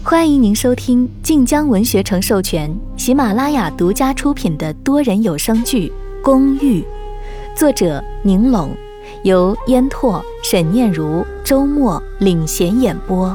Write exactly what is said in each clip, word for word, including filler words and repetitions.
欢迎您收听晋江文学城授权、喜马拉雅独家出品的多人有声剧《公寓》，作者宁拢，由烟拓、沈念如、周末领衔演播。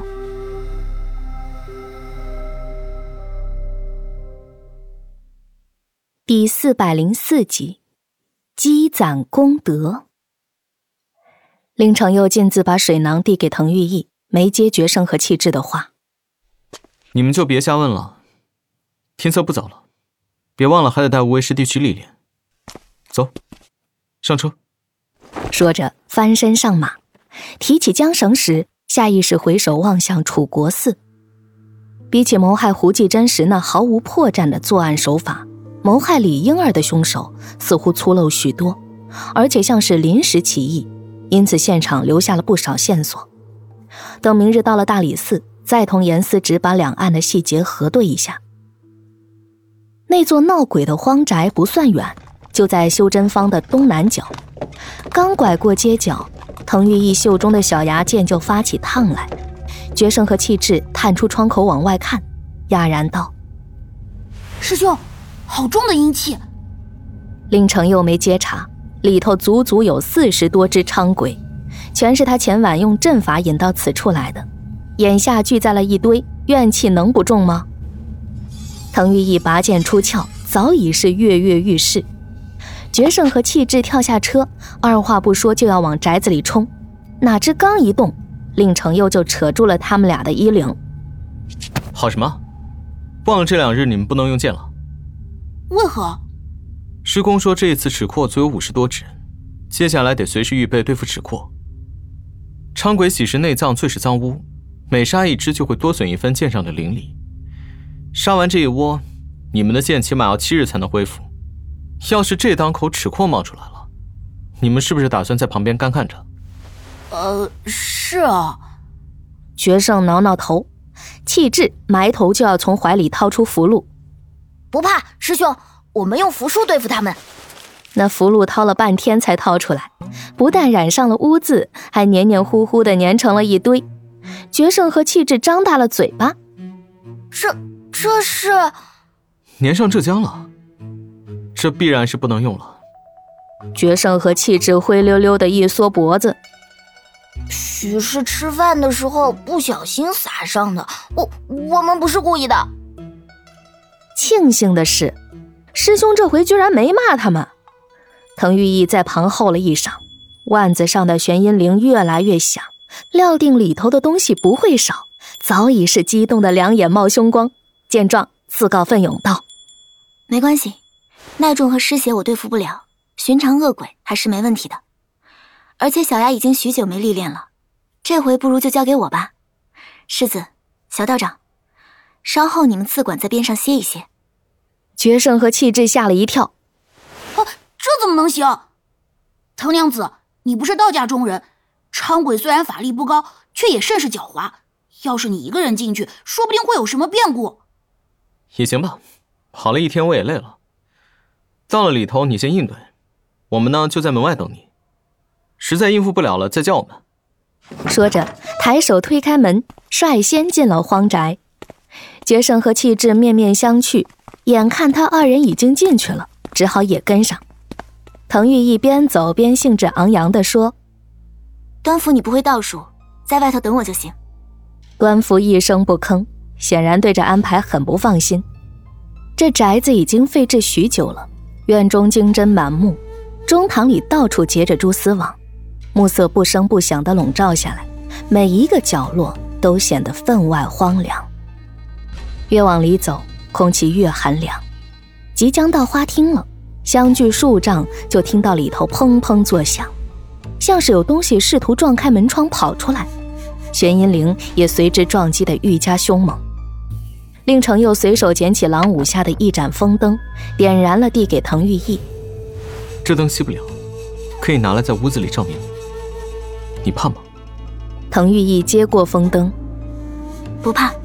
第四百零四集，积攒功德。令程又径自把水囊递给滕玉意，没接决胜和气质的话。 你们就别瞎问了，天色不早了，别忘了还得带无为师弟去历练。走，上车。 说着翻身上马，提起缰绳时，下意识回首望向楚国寺。比起谋害胡继真时那毫无破绽的作案手法，谋害李婴儿的凶手似乎粗陋许多，而且像是临时起意，因此现场留下了不少线索。等明日到了大理寺，再同严思直把两案的细节核对一下。那座闹鬼的荒宅不算远，就在修真坊的东南角。刚拐过街角，滕玉意袖中的小牙剑就发起烫来。决胜和气质探出窗口往外看，讶然道： 师兄，好重的阴气。 令程又没接茬，里头足足有四十多只伥鬼，全是他前晚用阵法引到此处来的，眼下聚在了一堆，怨气能不重吗？滕玉意拔剑出鞘，早已是跃跃欲试。决胜和气质跳下车，二话不说就要往宅子里冲，哪知刚一动，令程又就扯住了他们俩的衣领。 好什么？忘了这两日你们不能用剑了？ 为何？ 师公说这一次齿廓足有五十多只，接下来得随时预备对付齿廓。伥鬼喜食内脏最是脏污，每杀一只就会多损一分剑上的灵力。杀完这一窝，你们的剑起码要七日才能恢复。要是这当口齿廓冒出来了，你们是不是打算在旁边干看着？ 呃，是啊。 决胜挠挠头，气质埋头就要从怀里掏出符箓。 不怕，师兄，我们用符术对付他们。 那符箓掏了半天才掏出来，不但染上了污渍，还黏黏糊糊的粘成了一堆。决胜和气质张大了嘴巴。 这这是粘上浙江了，这必然是不能用了。 决胜和气质灰溜溜的一缩脖子。 许是吃饭的时候不小心撒上的，我我们不是故意的。 庆幸的是，师兄这回居然没骂他们。滕玉意在旁后了一晌，腕子上的玄阴铃越来越响，料定里头的东西不会少，早已是激动的两眼冒凶光。见状自告奋勇道： 没关系，耐重和湿邪我对付不了，寻常恶鬼还是没问题的。而且小牙已经许久没历练了，这回不如就交给我吧。世子、小道长，稍后你们自管在边上歇一歇。 决胜和气质吓了一跳。 啊，这怎么能行？滕娘子，你不是道家中人，伥鬼虽然法力不高，却也甚是狡猾，要是你一个人进去，说不定会有什么变故。 也行吧，跑了一天我也累了。到了里头你先应对，我们呢就在门外等你，实在应付不了了再叫我们。 说着抬手推开门，率先进了荒宅。决胜和气质面面相觑，眼看他二人已经进去了，只好也跟上。滕玉一边走边兴致昂扬地说： 端福你不会道术，在外头等我就行。 端福一声不吭，显然对这安排很不放心。这宅子已经废置许久了，院中金针满目，中堂里到处结着蛛丝网，暮色不声不响地笼罩下来，每一个角落都显得分外荒凉。越往里走，空气越寒凉。即将到花厅了，相距数丈就听到里头砰砰作响，像是有东西试图撞开门窗跑出来，玄阴铃也随之撞击得愈加凶猛。令程又随手捡起廊舞下的一盏风灯，点燃了递给滕玉意。 这灯熄不了，可以拿来在屋子里照明，你怕吗？ 滕玉意接过风灯。 不怕。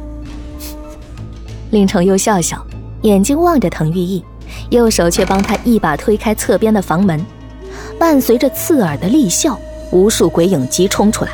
令程又笑笑，眼睛望着滕玉意，右手却帮他一把推开侧边的房门。伴随着刺耳的厉笑，无数鬼影急冲出来，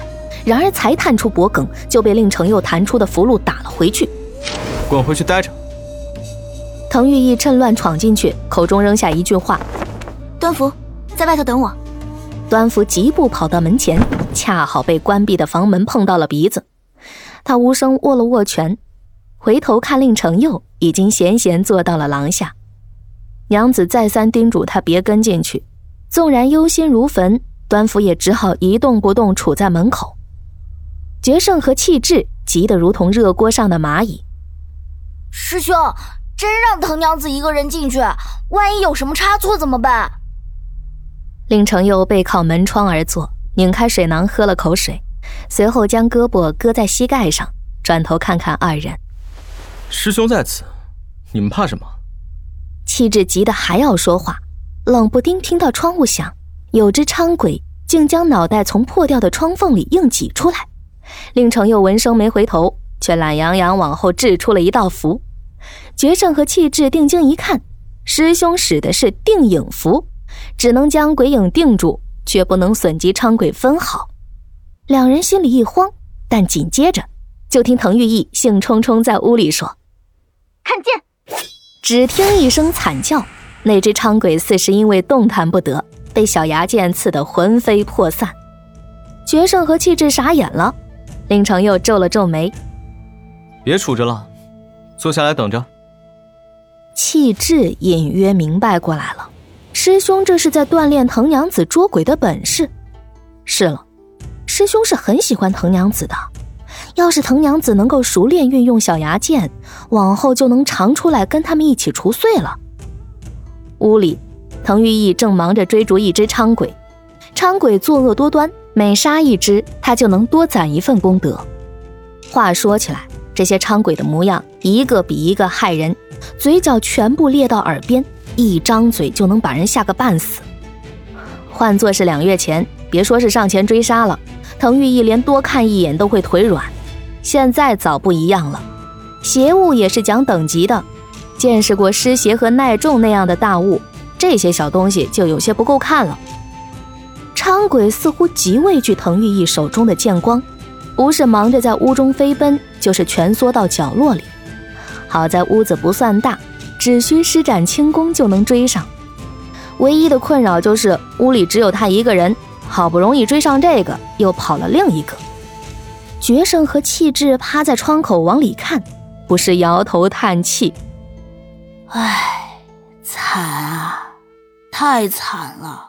然而才探出脖颈，就被令程佑弹出的符箓打了回去。 滚回去待着。 滕玉义趁乱闯进去，口中扔下一句话： 端福，在外头等我。 端福疾步跑到门前，恰好被关闭的房门碰到了鼻子。他无声握了握拳，回头看令程佑已经闲闲坐到了廊下。娘子再三叮嘱他别跟进去，纵然忧心如焚，端福也只好一动不动杵在门口。决胜和气质急得如同热锅上的蚂蚁。 师兄，真让藤娘子一个人进去，万一有什么差错怎么办？ 令程佑背靠门窗而坐，拧开水囊喝了口水，随后将胳膊搁在膝盖上，转头看看二人。 师兄在此，你们怕什么？ 气质急得还要说话，冷不丁听到窗户响，有只伥鬼竟将脑袋从破掉的窗缝里硬挤出来。令程佑闻声没回头，却懒洋洋往后掷出了一道符。决胜和气质定睛一看，师兄使的是定影符，只能将鬼影定住，却不能损及伥鬼分毫。两人心里一慌，但紧接着就听滕玉义兴冲冲在屋里说： 看剑！ 只听一声惨叫，那只伥鬼似是因为动弹不得，被小牙剑刺得魂飞魄散。决胜和气质傻眼了，令程佑皱了皱眉： 别杵着了，坐下来等着。 气质隐约明白过来了，师兄这是在锻炼藤娘子捉鬼的本事。是了，师兄是很喜欢藤娘子的，要是藤娘子能够熟练运用小牙剑，往后就能常出来跟他们一起除祟了。屋里，滕玉义正忙着追逐一只伥鬼，伥鬼作恶多端，每杀一只他就能多攒一份功德。话说起来，这些伥鬼的模样一个比一个骇人，嘴角全部裂到耳边，一张嘴就能把人吓个半死。换作是两月前，别说是上前追杀了，滕玉义连多看一眼都会腿软。现在早不一样了，邪物也是讲等级的，见识过尸邪和耐重那样的大物，这些小东西就有些不够看了。伥鬼似乎极畏惧滕玉义手中的剑光，不是忙着在屋中飞奔，就是蜷缩到角落里。好在屋子不算大，只需施展轻功就能追上。唯一的困扰就是屋里只有他一个人，好不容易追上这个，又跑了另一个。决胜和气质趴在窗口往里看，不是摇头叹气： 唉，惨啊，太惨了。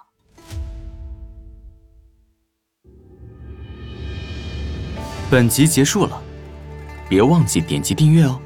本集结束了，别忘记点击订阅哦。